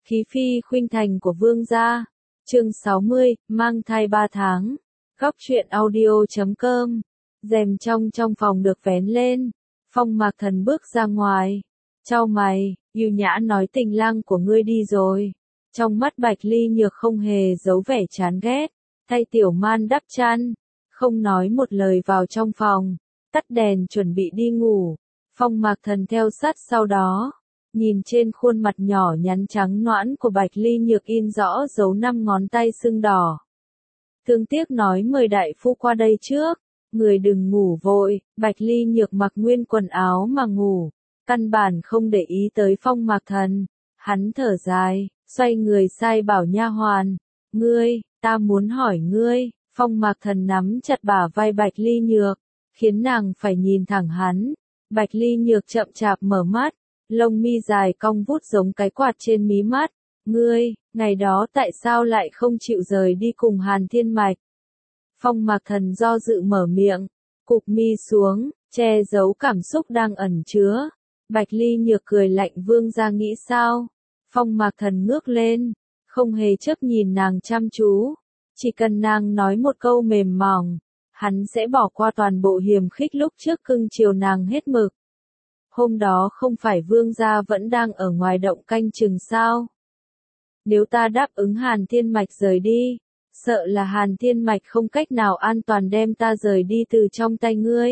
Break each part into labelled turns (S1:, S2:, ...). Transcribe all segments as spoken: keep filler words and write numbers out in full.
S1: Khí phi khuynh thành của vương gia. Chương sáu mươi, mang thai ba tháng. Góc truyện audio chấm com. Rèm trong trong phòng được vén lên. Phong Mạc Thần bước ra ngoài. Chau mày, Ưu Nhã nói tình lang của ngươi đi rồi. Trong mắt Bạch Ly Nhược không hề giấu vẻ chán ghét. Thay Tiểu Man đắp chăn. Không nói một lời vào trong phòng. Tắt đèn chuẩn bị đi ngủ. Phong Mạc Thần theo sát sau đó. Nhìn trên khuôn mặt nhỏ nhắn trắng nõn của Bạch Ly Nhược in rõ dấu năm ngón tay sưng đỏ. Thương tiếc nói mời đại phu qua đây trước, người đừng ngủ vội. Bạch Ly Nhược mặc nguyên quần áo mà ngủ, căn bản không để ý tới Phong Mạc Thần. Hắn thở dài, xoay người sai bảo nha hoàn, ngươi, ta muốn hỏi ngươi. Phong Mạc Thần nắm chặt bả vai Bạch Ly Nhược, khiến nàng phải nhìn thẳng hắn. Bạch Ly Nhược chậm chạp mở mắt. Lông mi dài cong vút giống cái quạt trên mí mắt. Ngươi, ngày đó tại sao lại không chịu rời đi cùng Hàn Thiên Mạch? Phong Mạc Thần do dự mở miệng, cụp mi xuống, che giấu cảm xúc đang ẩn chứa. Bạch Ly Nhược cười lạnh, vương gia nghĩ sao? Phong Mạc Thần ngước lên, không hề chớp nhìn nàng chăm chú. Chỉ cần nàng nói một câu mềm mỏng, hắn sẽ bỏ qua toàn bộ hiềm khích lúc trước cưng chiều nàng hết mực. Hôm đó không phải vương gia vẫn đang ở ngoài động canh chừng sao? Nếu ta đáp ứng Hàn Thiên Mạch rời đi, sợ là Hàn Thiên Mạch không cách nào an toàn đem ta rời đi từ trong tay ngươi.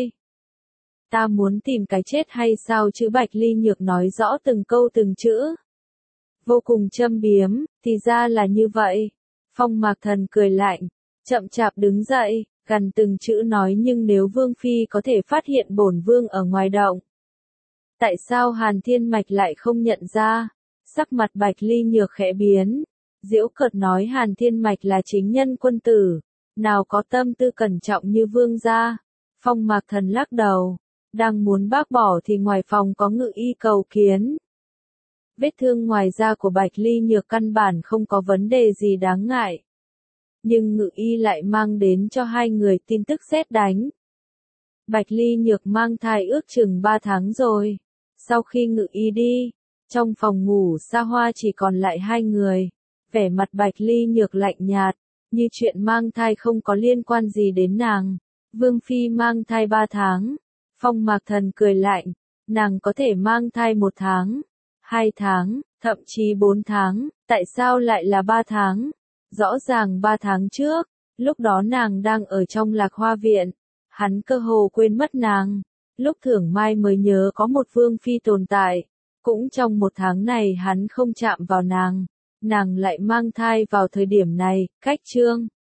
S1: Ta muốn tìm cái chết hay sao chứ? Bạch Ly Nhược nói rõ từng câu từng chữ. Vô cùng châm biếm, thì ra là như vậy. Phong Mạc Thần cười lạnh, chậm chạp đứng dậy, gằn từng chữ nói, nhưng nếu Vương Phi có thể phát hiện bổn vương ở ngoài động, tại sao Hàn Thiên Mạch lại không nhận ra? Sắc mặt Bạch Ly Nhược khẽ biến, giễu cợt nói, Hàn Thiên Mạch là chính nhân quân tử, nào có tâm tư cẩn trọng như vương gia. Phong Mạc Thần lắc đầu, đang muốn bác bỏ thì ngoài phòng có Ngự Y cầu kiến. Vết thương ngoài da của Bạch Ly Nhược căn bản không có vấn đề gì đáng ngại. Nhưng Ngự Y lại mang đến cho hai người tin tức sét đánh. Bạch Ly Nhược mang thai ước chừng ba tháng rồi. Sau khi Ngự Y đi, trong phòng ngủ xa hoa chỉ còn lại hai người. Vẻ mặt Bạch Ly Nhược lạnh nhạt, như chuyện mang thai không có liên quan gì đến nàng. Vương Phi mang thai ba tháng. Phong Mạc Thần cười lạnh, nàng có thể mang thai một tháng, hai tháng, thậm chí bốn tháng, tại sao lại là ba tháng? Rõ ràng ba tháng trước, lúc đó nàng đang ở trong Lạc Hoa Viện, hắn cơ hồ quên mất nàng. Lúc Thưởng Mai mới nhớ có một Vương Phi tồn tại, cũng trong một tháng này hắn không chạm vào nàng, nàng lại mang thai vào thời điểm này. Cách chương